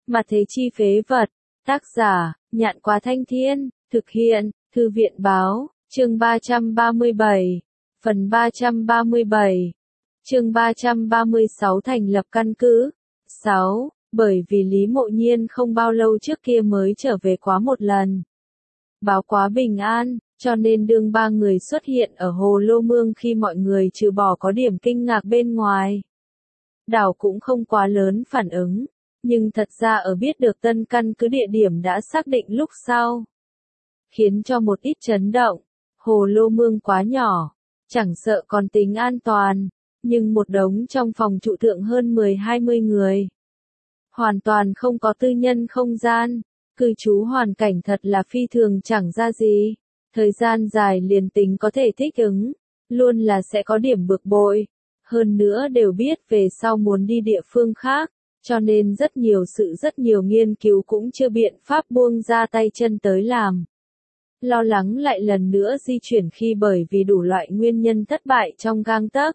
Mà thế chi phế vật. Tác giả, Nhạn Quá Thanh Thiên, thực hiện, Thư viện Báo, chương 337, phần 337, chương 336 thành lập căn cứ. 6. Bởi vì Lý Mộ Nhiên không bao lâu trước kia mới trở về quá một lần. Báo quá bình an, cho nên đương ba người xuất hiện ở Hồ Lô Mương khi mọi người trừ bỏ có điểm kinh ngạc bên ngoài. Đảo cũng không quá lớn phản ứng, nhưng thật ra ở biết được tân căn cứ địa điểm đã xác định lúc sau. Khiến cho một ít chấn động, Hồ Lô Mương quá nhỏ, chẳng sợ còn tính an toàn, nhưng một đống trong phòng trụ thượng hơn 10-20 người. Hoàn toàn không có tư nhân không gian, cư trú hoàn cảnh thật là phi thường chẳng ra gì. Thời gian dài liền tính có thể thích ứng, luôn là sẽ có điểm bực bội. Hơn nữa đều biết về sau muốn đi địa phương khác, cho nên rất nhiều nghiên cứu cũng chưa biện pháp buông ra tay chân tới làm. Lo lắng lại lần nữa di chuyển khi bởi vì đủ loại nguyên nhân thất bại trong gang tấc.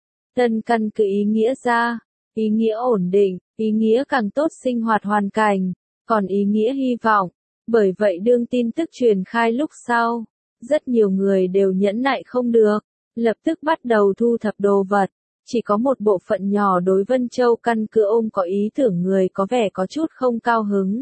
Tân căn cứ ý nghĩa ra, ý nghĩa ổn định, ý nghĩa càng tốt sinh hoạt hoàn cảnh, còn ý nghĩa hy vọng. Bởi vậy đương tin tức truyền khai lúc sau, rất nhiều người đều nhẫn nại không được, lập tức bắt đầu thu thập đồ vật. Chỉ có một bộ phận nhỏ đối Vân Châu căn cứ ôm có ý tưởng người có vẻ có chút không cao hứng.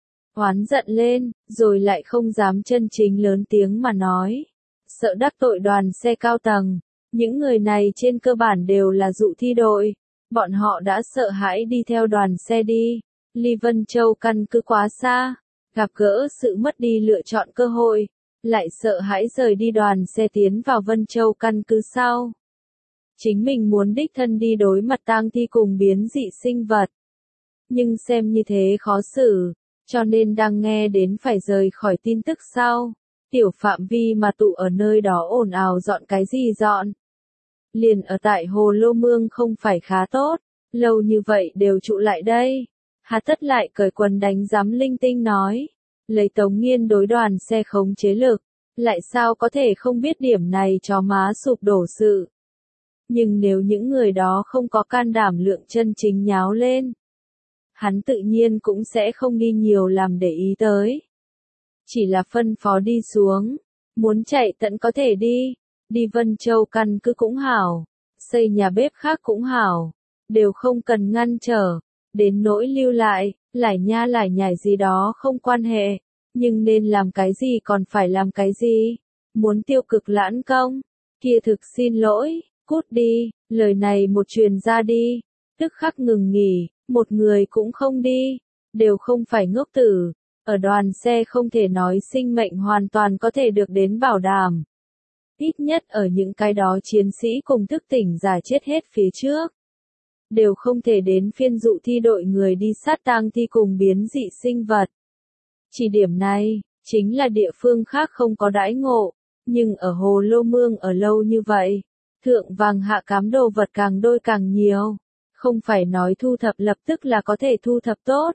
Oán giận lên, rồi lại không dám chân chính lớn tiếng mà nói. Sợ đắc tội đoàn xe cao tầng, những người này trên cơ bản đều là dụ thi đội. Bọn họ đã sợ hãi đi theo đoàn xe đi, ly Vân Châu căn cứ quá xa, gặp gỡ sự mất đi lựa chọn cơ hội, lại sợ hãi rời đi đoàn xe tiến vào Vân Châu căn cứ sau. Chính mình muốn đích thân đi đối mặt tang thi cùng biến dị sinh vật. Nhưng xem như thế khó xử, cho nên đang nghe đến phải rời khỏi tin tức sau. Tiểu phạm vi mà tụ ở nơi đó ồn ào dọn cái gì dọn. Liền ở tại Hồ Lô Mương không phải khá tốt, lâu như vậy đều trụ lại đây. Hà Tất lại cởi quần đánh giám linh tinh nói. Lấy Tống Nghiên đối đoàn xe khống chế lực, lại sao có thể không biết điểm này cho má sụp đổ sự. Nhưng nếu những người đó không có can đảm lượng chân chính nháo lên, hắn tự nhiên cũng sẽ không đi nhiều làm để ý tới. Chỉ là phân phó đi xuống, muốn chạy tận có thể đi, đi Vân Châu căn cứ cũng hảo, xây nhà bếp khác cũng hảo, đều không cần ngăn trở, đến nỗi lưu lại, lải nha lải nhải gì đó không quan hệ, nhưng nên làm cái gì còn phải làm cái gì, muốn tiêu cực lãn công, kia thực xin lỗi. Cút đi, lời này một truyền ra đi, tức khắc ngừng nghỉ, một người cũng không đi, đều không phải ngốc tử, ở đoàn xe không thể nói sinh mệnh hoàn toàn có thể được đến bảo đảm. Ít nhất ở những cái đó chiến sĩ cùng thức tỉnh giả chết hết phía trước, đều không thể đến phiên dụ thi đội người đi sát tang thi cùng biến dị sinh vật. Chỉ điểm này, chính là địa phương khác không có đãi ngộ, nhưng ở Hồ Lô Mương ở lâu như vậy. Thượng vàng hạ cám đồ vật càng đôi càng nhiều, không phải nói thu thập lập tức là có thể thu thập tốt.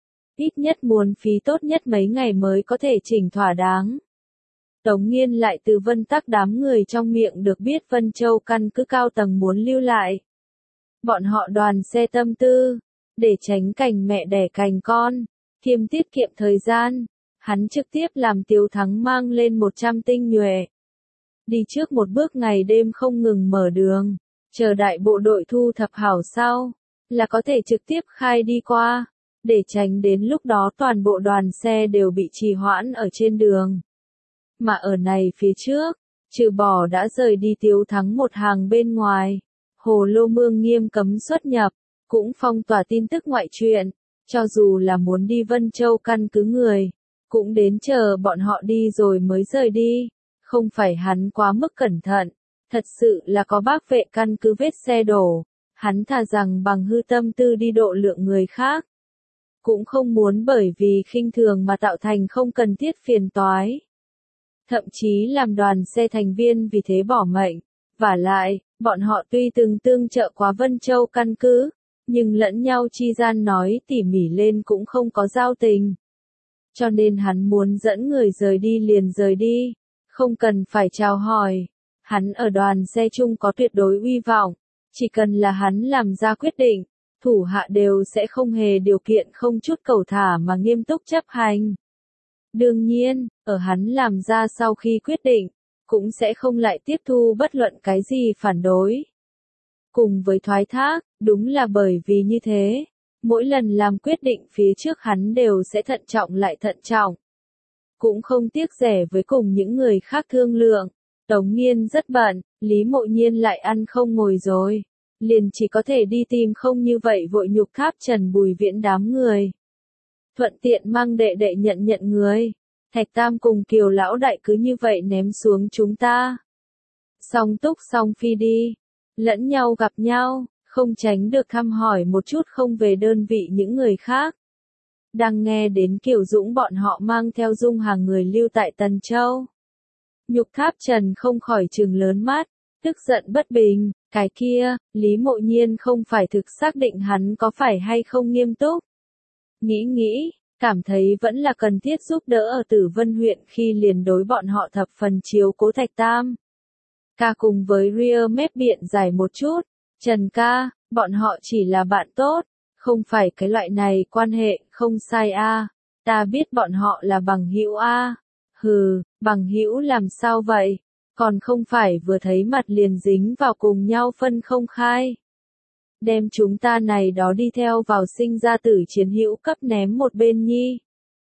Ít nhất muốn phí tốt nhất mấy ngày mới có thể chỉnh thỏa đáng. Tống Nghiên lại từ Vân Tắc đám người trong miệng được biết Vân Châu căn cứ cao tầng muốn lưu lại. Bọn họ đoàn xe tâm tư, để tránh cảnh mẹ đẻ cành con, kiêm tiết kiệm thời gian, hắn trực tiếp làm Tiếu Thắng mang lên 100 tinh nhuệ. Đi trước một bước ngày đêm không ngừng mở đường, chờ đại bộ đội thu thập hảo sau, là có thể trực tiếp khai đi qua, để tránh đến lúc đó toàn bộ đoàn xe đều bị trì hoãn ở trên đường. Mà ở này phía trước, trừ bỏ đã rời đi Tiếu Thắng một hàng bên ngoài, Hồ Lô Mương nghiêm cấm xuất nhập, cũng phong tỏa tin tức ngoại truyện, cho dù là muốn đi Vân Châu căn cứ người, cũng đến chờ bọn họ đi rồi mới rời đi. Không phải hắn quá mức cẩn thận, thật sự là có bác vệ căn cứ vết xe đổ, hắn thà rằng bằng hư tâm tư đi độ lượng người khác. Cũng không muốn bởi vì khinh thường mà tạo thành không cần thiết phiền toái. Thậm chí làm đoàn xe thành viên vì thế bỏ mệnh, vả lại, bọn họ tuy từng tương trợ quá Vân Châu căn cứ, nhưng lẫn nhau chi gian nói tỉ mỉ lên cũng không có giao tình. Cho nên hắn muốn dẫn người rời đi liền rời đi. Không cần phải chào hỏi, hắn ở đoàn xe chung có tuyệt đối uy vọng, chỉ cần là hắn làm ra quyết định, thủ hạ đều sẽ không hề điều kiện không chút cầu thả mà nghiêm túc chấp hành. Đương nhiên, ở hắn làm ra sau khi quyết định, cũng sẽ không lại tiếp thu bất luận cái gì phản đối. Cùng với thoái thác, đúng là bởi vì như thế, mỗi lần làm quyết định phía trước hắn đều sẽ thận trọng lại thận trọng. Cũng không tiếc rẻ với cùng những người khác thương lượng. Tống Nghiên rất bận, Lý Mộ Nhiên lại ăn không ngồi rồi. Liền chỉ có thể đi tìm không như vậy vội Nhục Tháp Trần Bùi Viễn đám người. Thuận tiện mang đệ đệ nhận người. Thạch Tam cùng Kiều lão đại cứ như vậy ném xuống chúng ta. Song túc song phi đi. Lẫn nhau gặp nhau, không tránh được thăm hỏi một chút không về đơn vị những người khác. Đang nghe đến Kiều Dũng bọn họ mang theo dung hàng người lưu tại Tần Châu. Nhục Tháp Trần không khỏi trừng lớn mắt, tức giận bất bình, cái kia, Lý Mộ Nhiên không phải thực xác định hắn có phải hay không nghiêm túc. Nghĩ, cảm thấy vẫn là cần thiết giúp đỡ ở Tử Vân huyện khi liền đối bọn họ thập phần chiếu cố Thạch Tam. Ca cùng với Ria mép biện giải một chút, Trần ca, bọn họ chỉ là bạn tốt, không phải cái loại này quan hệ, không sai a. Ta biết bọn họ là bằng hữu a. Hừ, bằng hữu làm sao vậy? Còn không phải vừa thấy mặt liền dính vào cùng nhau phân không khai. Đem chúng ta này đó đi theo vào sinh ra tử chiến hữu cấp ném một bên nhi.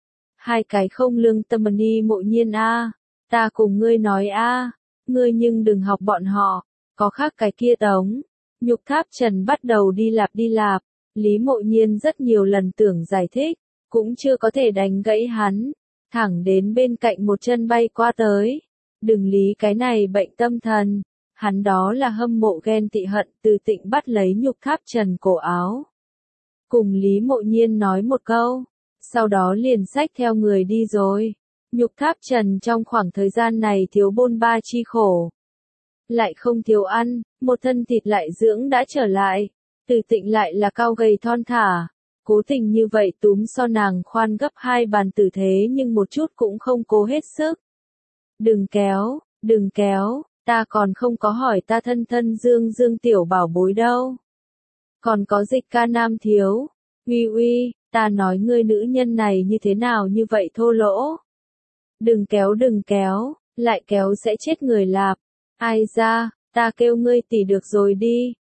Hai cái không lương tâm ni Mộ Nhiên a, ta cùng ngươi nói a, ngươi nhưng đừng học bọn họ, có khác cái kia Tống. Nhục Tháp Trần bắt đầu đi lạp, Lý Mộ Nhiên rất nhiều lần tưởng giải thích, cũng chưa có thể đánh gãy hắn, thẳng đến bên cạnh một chân bay qua tới. Đừng lý cái này bệnh tâm thần, hắn đó là hâm mộ ghen tị hận từ Tịnh bắt lấy Nhục Tháp Trần cổ áo. Cùng Lý Mộ Nhiên nói một câu, sau đó liền xách theo người đi rồi. Nhục Tháp Trần trong khoảng thời gian này thiếu bôn ba chi khổ. Lại không thiếu ăn, một thân thịt lại dưỡng đã trở lại. Từ Tịnh lại là cao gầy thon thả. Cố tình như vậy túm so nàng khoan gấp 2 bàn tử thế nhưng một chút cũng không cố hết sức. Đừng kéo, ta còn không có hỏi ta thân Dương tiểu bảo bối đâu. Còn có Dịch ca nam thiếu. Uy, ta nói ngươi nữ nhân này như thế nào như vậy thô lỗ. Đừng kéo, lại kéo sẽ chết người lạp. Ai ra, ta kêu ngươi tỷ được rồi đi.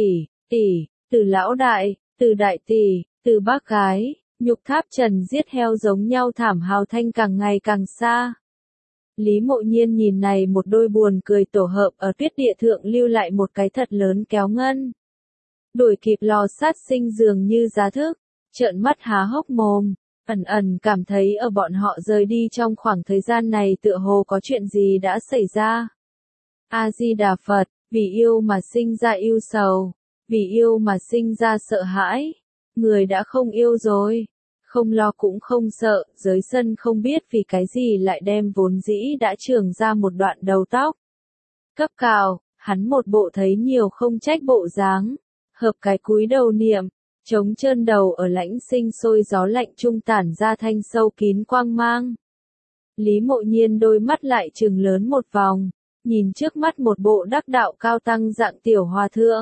Tỷ, từ lão đại, từ đại tỷ, từ bác gái. Nhục Tháp Trần giết heo giống nhau thảm hào thanh càng ngày càng xa. Lý Mộ Nhiên nhìn này một đôi buồn cười tổ hợp ở tuyết địa thượng lưu lại một cái thật lớn kéo ngân. Đuổi kịp lò sát sinh dường như giá thức, trợn mắt há hốc mồm, ẩn cảm thấy ở bọn họ rời đi trong khoảng thời gian này tựa hồ có chuyện gì đã xảy ra. A-di-đà Phật, vì yêu mà sinh ra yêu sầu, vì yêu mà sinh ra sợ hãi, người đã không yêu rồi. Không lo cũng không sợ, giới sân không biết vì cái gì lại đem vốn dĩ đã trưởng ra một đoạn đầu tóc. Cấp cào, hắn một bộ thấy nhiều không trách bộ dáng, hợp cái cúi đầu niệm, trống trơn đầu ở lãnh sinh sôi gió lạnh trung tản ra thanh sâu kín quang mang. Lý Mộ Nhiên đôi mắt lại trừng lớn một vòng, nhìn trước mắt một bộ đắc đạo cao tăng dạng tiểu hòa thượng.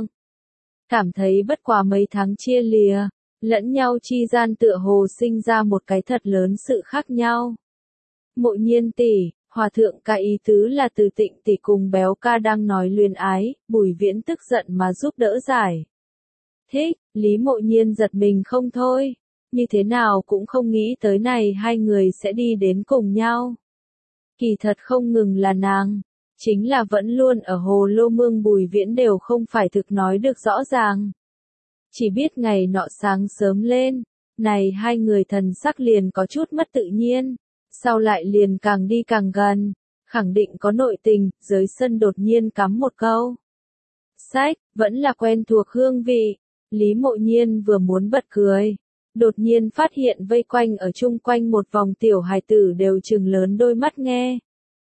Cảm thấy bất quá mấy tháng chia lìa. Lẫn nhau chi gian tựa hồ sinh ra một cái thật lớn sự khác nhau. Mộ Nhiên tỷ, hòa thượng ca ý tứ là từ Tịnh tỷ cùng béo ca đang nói luyến ái, Bùi Viễn tức giận mà giúp đỡ giải. Thích, Lý Mộ Nhiên giật mình không thôi, như thế nào cũng không nghĩ tới này hai người sẽ đi đến cùng nhau. Kỳ thật không ngừng là nàng, chính là vẫn luôn ở Hồ Lô Mương Bùi Viễn đều không phải thực nói được rõ ràng. Chỉ biết ngày nọ sáng sớm lên, này hai người thần sắc liền có chút mất tự nhiên, sau lại liền càng đi càng gần, khẳng định có nội tình, giới sân đột nhiên cắm một câu. Sách, vẫn là quen thuộc hương vị, Lý Mộ Nhiên vừa muốn bật cười, đột nhiên phát hiện vây quanh ở chung quanh một vòng tiểu hài tử đều trừng lớn đôi mắt nghe.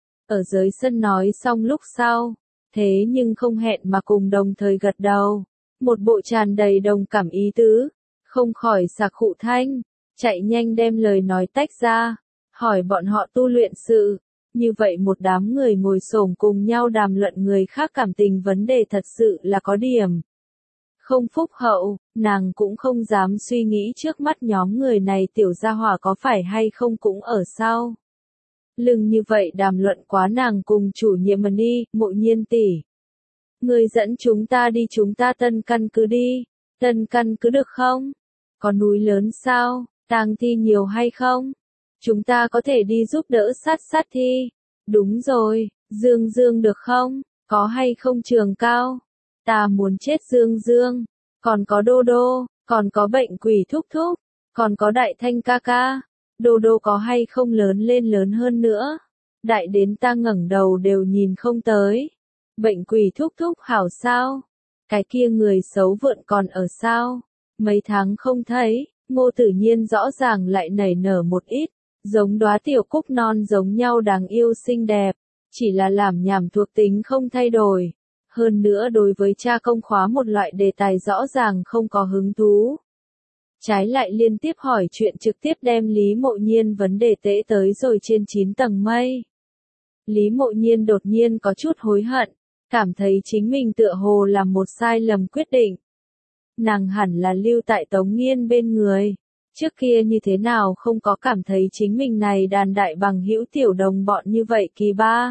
Ở giới sân nói xong lúc sau, thế nhưng không hẹn mà cùng đồng thời gật đầu. Một bộ tràn đầy đồng cảm ý tứ, không khỏi sạc khụ thanh, chạy nhanh đem lời nói tách ra, hỏi bọn họ tu luyện sự, như vậy một đám người ngồi xổm cùng nhau đàm luận người khác cảm tình vấn đề thật sự là có điểm. không phúc hậu, nàng cũng không dám suy nghĩ trước mắt nhóm người này tiểu gia hỏa có phải hay không cũng ở sau. Lưng như vậy đàm luận quá nàng cùng chủ nhiệm đi, Mộ Nhiên tỷ. Người dẫn chúng ta đi, chúng ta tân căn cứ đi. Tân căn cứ được không? Có núi lớn sao? Tang thi nhiều hay không? Chúng ta có thể đi giúp đỡ sát thi. Đúng rồi, Dương Dương được không? Có hay không Trường Cao? Ta muốn chết Dương Dương. Còn có Đô Đô, còn có bệnh quỷ thúc thúc, còn có Đại Thanh ca ca. Đô Đô có hay không lớn lên lớn hơn nữa? Đại đến ta ngẩng đầu đều nhìn không tới. Bệnh quỷ thúc thúc hảo sao? Cái kia người xấu vượn còn ở sao? Mấy tháng không thấy, Ngô Tử Nhiên rõ ràng lại nảy nở một ít, giống đóa tiểu cúc non giống nhau đáng yêu xinh đẹp, chỉ là làm nhảm thuộc tính không thay đổi. Hơn nữa đối với tra công khóa một loại đề tài rõ ràng không có hứng thú. Trái lại liên tiếp hỏi chuyện trực tiếp đem Lý Mộ Nhiên vấn đề tễ tới rồi trên 9 tầng mây. Lý Mộ Nhiên đột nhiên có chút hối hận, cảm thấy chính mình tựa hồ làm một sai lầm quyết định. Nàng hẳn là lưu tại Tống Nghiên bên người. Trước kia như thế nào không có cảm thấy chính mình này đàn đại bằng hữu tiểu đồng bọn như vậy kỳ ba.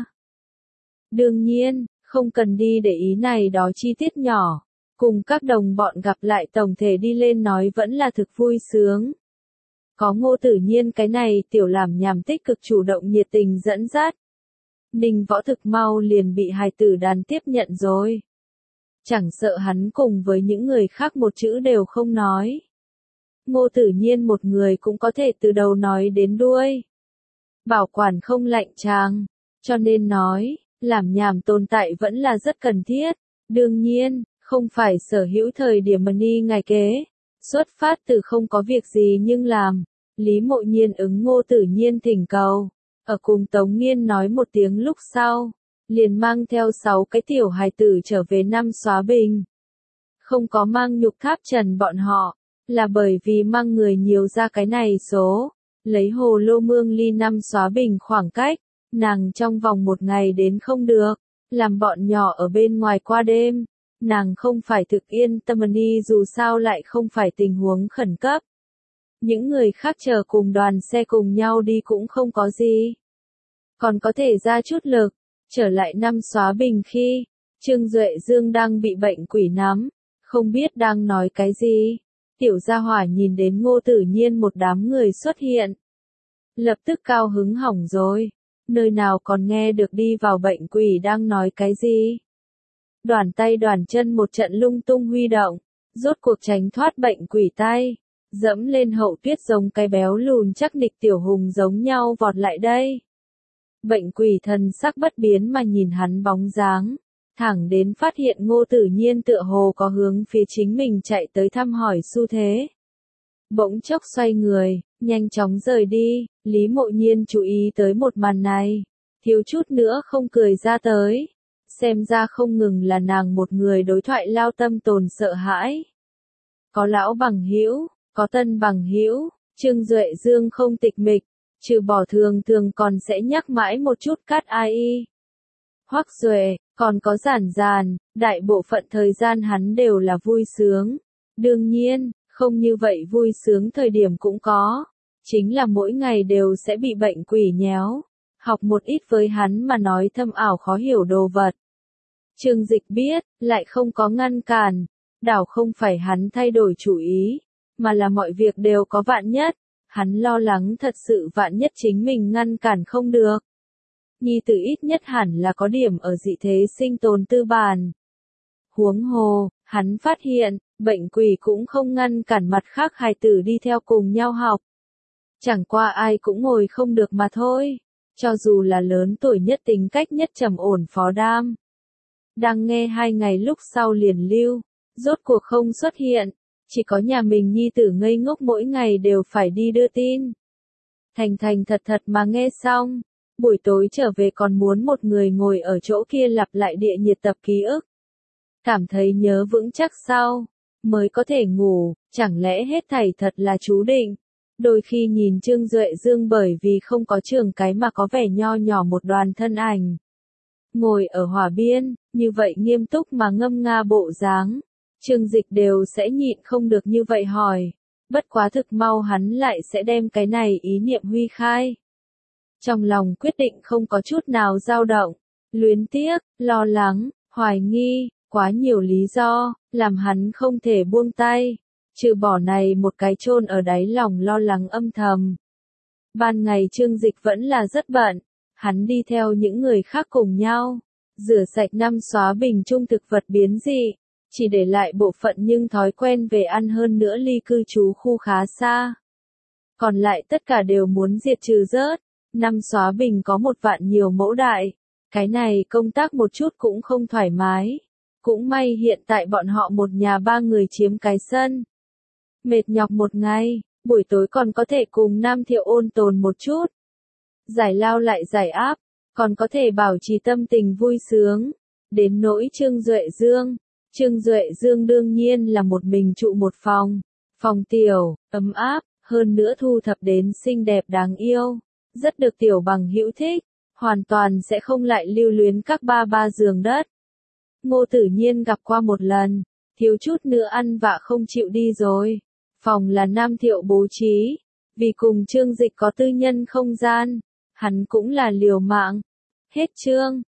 Đương nhiên, không cần đi để ý này đó chi tiết nhỏ. Cùng các đồng bọn gặp lại tổng thể đi lên nói vẫn là thực vui sướng. Có Ngô Tử Nhiên cái này tiểu làm nhảm tích cực chủ động nhiệt tình dẫn dắt. Ninh Võ thực mau liền bị hài tử đàn tiếp nhận rồi. Chẳng sợ hắn cùng với những người khác một chữ đều không nói. Ngô Tử Nhiên một người cũng có thể từ đầu nói đến đuôi. Bảo quản không lạnh chàng, cho nên nói, làm nhảm tồn tại vẫn là rất cần thiết. Đương nhiên, không phải sở hữu thời điểm money ngài kế. Xuất phát từ không có việc gì nhưng làm. Lý Mộ Nhiên ứng Ngô Tử Nhiên thỉnh cầu. Ở cùng Tống Nghiên nói một tiếng lúc sau, liền mang theo 6 cái tiểu hài tử trở về năm Xóa Bình. Không có mang Nhục Tháp Trần bọn họ, là bởi vì mang người nhiều ra cái này số. Lấy Hồ Lô Mương ly năm Xóa Bình khoảng cách, nàng trong vòng một ngày đến không được, làm bọn nhỏ ở bên ngoài qua đêm. Nàng không phải thực yên tâm đi dù sao lại không phải tình huống khẩn cấp. Những người khác chờ cùng đoàn xe cùng nhau đi cũng không có gì. Còn có thể ra chút lực. Trở lại năm Xóa Bình khi, Trương Duệ Dương đang bị bệnh quỷ nắm, không biết đang nói cái gì. Tiểu gia hỏa nhìn đến Ngô Tử Nhiên một đám người xuất hiện. Lập tức cao hứng hỏng rồi. Nơi nào còn nghe được đi vào bệnh quỷ đang nói cái gì. Đoàn tay đoàn chân một trận lung tung huy động, rốt cuộc tránh thoát bệnh quỷ tay. Dẫm lên hậu tuyết giống cái béo lùn chắc nịch tiểu hùng giống nhau vọt lại đây. Bệnh quỷ thần sắc bất biến mà nhìn hắn bóng dáng, thẳng đến phát hiện Ngô Tử Nhiên tựa hồ có hướng phía chính mình chạy tới thăm hỏi xu thế. Bỗng chốc xoay người, nhanh chóng rời đi, Lý Mộ Nhiên chú ý tới một màn này, thiếu chút nữa không cười ra tới. Xem ra không ngừng là nàng một người đối thoại lao tâm tồn sợ hãi. Có lão bằng hữu, có tân bằng hữu, Trương Duệ Dương không tịch mịch, trừ bỏ thường còn sẽ nhắc mãi một chút cắt ai. Hoắc Duệ, còn có Giản Giản, đại bộ phận thời gian hắn đều là vui sướng. Đương nhiên, không như vậy vui sướng thời điểm cũng có. Chính là mỗi ngày đều sẽ bị bệnh quỷ nhéo. Học một ít với hắn mà nói thâm ảo khó hiểu đồ vật. Trương Dịch biết, lại không có ngăn cản. Đảo không phải hắn thay đổi chủ ý, mà là mọi việc đều có vạn nhất. Hắn lo lắng thật sự vạn nhất chính mình ngăn cản không được. Nhi tử ít nhất hẳn là có điểm ở dị thế sinh tồn tư bản. Huống hồ, hắn phát hiện, bệnh quỷ cũng không ngăn cản mặt khác hài tử đi theo cùng nhau học. Chẳng qua ai cũng ngồi không được mà thôi. Cho dù là lớn tuổi nhất tính cách nhất trầm ổn Phó Đam. Đang nghe 2 ngày lúc sau liền lưu, rốt cuộc không xuất hiện. Chỉ có nhà mình nhi tử ngây ngốc mỗi ngày đều phải đi đưa tin. Thành thật mà nghe xong, buổi tối trở về còn muốn một người ngồi ở chỗ kia lặp lại địa nhiệt tập ký ức. Cảm thấy nhớ vững chắc sau, mới có thể ngủ, chẳng lẽ hết thảy thật là chú định. Đôi khi nhìn Trương Duệ Dương bởi vì không có trường cái mà có vẻ nho nhỏ một đoàn thân ảnh. Ngồi ở hỏa biên, như vậy nghiêm túc mà ngâm nga bộ dáng. Trương Dịch đều sẽ nhịn không được như vậy hỏi. Bất quá thực mau hắn lại sẽ đem cái này ý niệm huy khai. Trong lòng quyết định không có chút nào dao động, luyến tiếc, lo lắng, hoài nghi, quá nhiều lý do, làm hắn không thể buông tay, trừ bỏ này một cái chôn ở đáy lòng lo lắng âm thầm. Ban ngày Trương Dịch vẫn là rất bận, hắn đi theo những người khác cùng nhau, rửa sạch năm xóa bình trung thực vật biến dị, chỉ để lại bộ phận nhưng thói quen về ăn hơn nữa ly cư trú khu khá xa. Còn lại tất cả đều muốn diệt trừ rớt, năm xóa bình có 1 vạn nhiều mẫu đại, cái này công tác một chút cũng không thoải mái. Cũng may hiện tại bọn họ một nhà 3 người chiếm cái sân. Mệt nhọc một ngày, buổi tối còn có thể cùng Nam Thiệu ôn tồn một chút. Giải lao lại giải áp, còn có thể bảo trì tâm tình vui sướng. Đến nỗi Trương Duệ Dương đương nhiên là một mình trụ một phòng tiểu, ấm áp, hơn nữa thu thập đến xinh đẹp đáng yêu, rất được tiểu bằng hữu thích, hoàn toàn sẽ không lại lưu luyến các ba giường đất. Ngô Tử Nhiên gặp qua một lần, thiếu chút nữa ăn vạ không chịu đi rồi. Phòng là Nam Thiệu bố trí, vì cùng Trương Dịch có tư nhân không gian, hắn cũng là liều mạng. Hết chương.